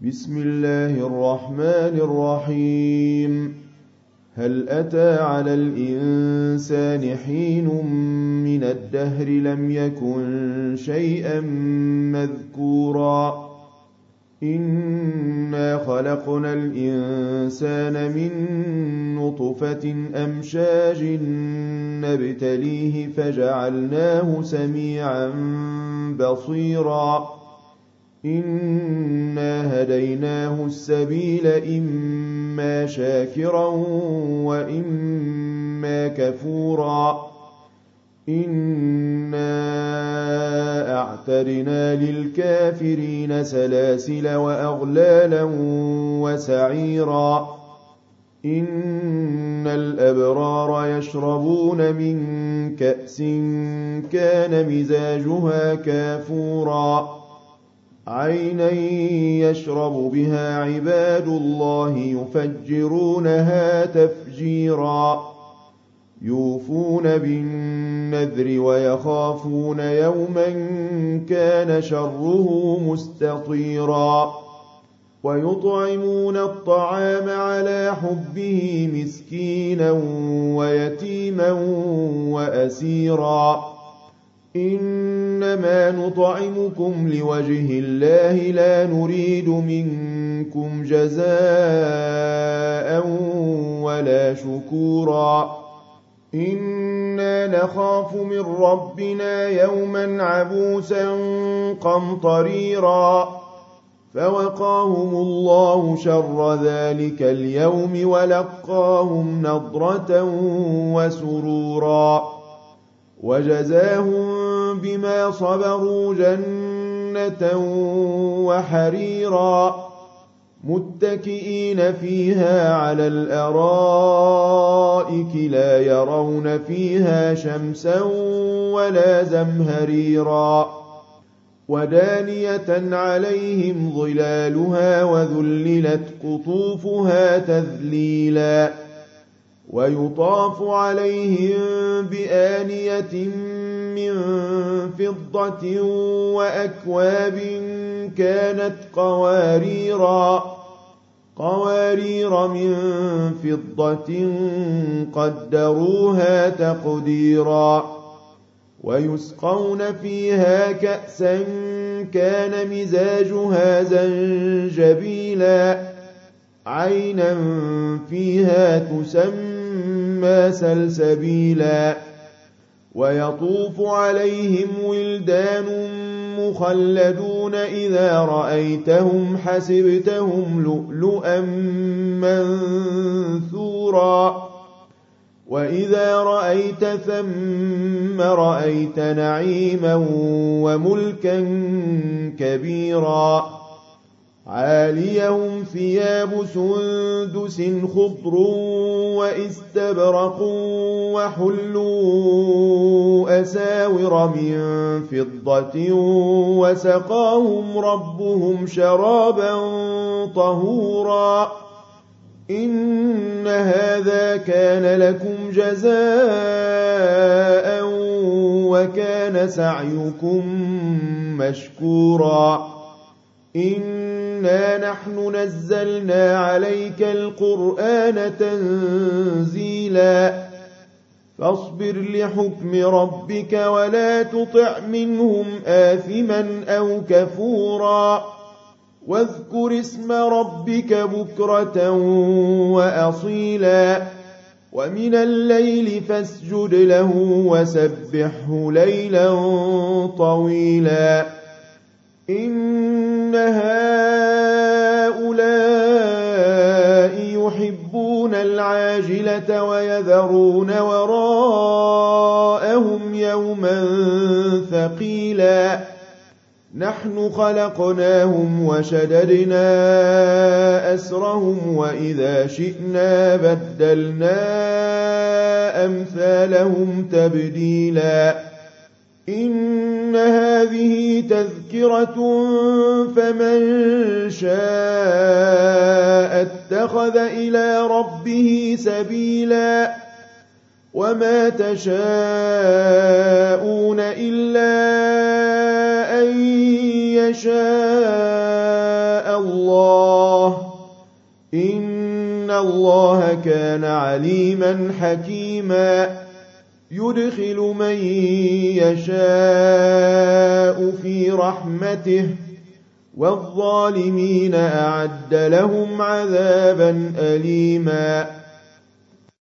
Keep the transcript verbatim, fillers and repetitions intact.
بسم الله الرحمن الرحيم. هل أتى على الإنسان حين من الدهر لم يكن شيئا مذكورا إنا خلقنا الإنسان من نطفة أمشاج نبتليه فجعلناه سميعا بصيرا إنا هديناه السبيل إما شاكرا وإما كفورا إنا أعتدنا للكافرين سلاسل وأغلالا وسعيرا إن الأبرار يشربون من كأس كان مزاجها كافورا عينا يشرب بها عباد الله يفجرونها تفجيرا يوفون بالنذر ويخافون يوما كان شره مستطيرا ويطعمون الطعام على حبه مسكينا ويتيما وأسيرا إنما نطعمكم لوجه الله لا نريد منكم جزاء ولا شكورا إنا نخاف من ربنا يوما عبوسا قمطريرا فوقاهم الله شر ذلك اليوم ولقاهم نضرة وسرورا وجزاهم بما صبروا جنة وحريرا متكئين فيها على الأرائك لا يرون فيها شمسا ولا زمهريرا ودانية عليهم ظلالها وذللت قطوفها تذليلا ويطاف عليهم بآنية من فضة وأكواب كانت قواريرا قوارير من فضة قدروها تقديرا ويسقون فيها كأسا كان مزاجها زنجبيلا عينا فيها تسمى سلسبيلا ويطوف عليهم ولدان مخلدون إذا رأيتهم حسبتهم لؤلؤا منثورا وإذا رأيت ثم رأيت نعيما وملكا كبيرا عاليهم ثياب سندس خضر واستبرق وحلوا أساور من فضة وسقاهم ربهم شرابا طهورا إن هذا كان لكم جزاء وكان سعيكم مشكورا إنا نحن نزلنا عليك القرآن تنزيلا فاصبر لحكم ربك ولا تطع منهم آثما أو كفورا واذكر اسم ربك بكرة وأصيلا ومن الليل فاسجد له وسبحه ليلا طويلا إن هؤلاء يحبون العاجلة ويذرون وراءهم يوما ثقيلا نحن خلقناهم وشددنا أسرهم وإذا شئنا بدلنا أمثالهم تبديلا إن هذه تذكرة فمن شاء اتخذ إلى ربه سبيلا وما تشاءون إلا أن يشاء الله إن الله كان عليما حكيما يدخل من يشاء في رحمته والظالمين أعد لهم عذابا أليما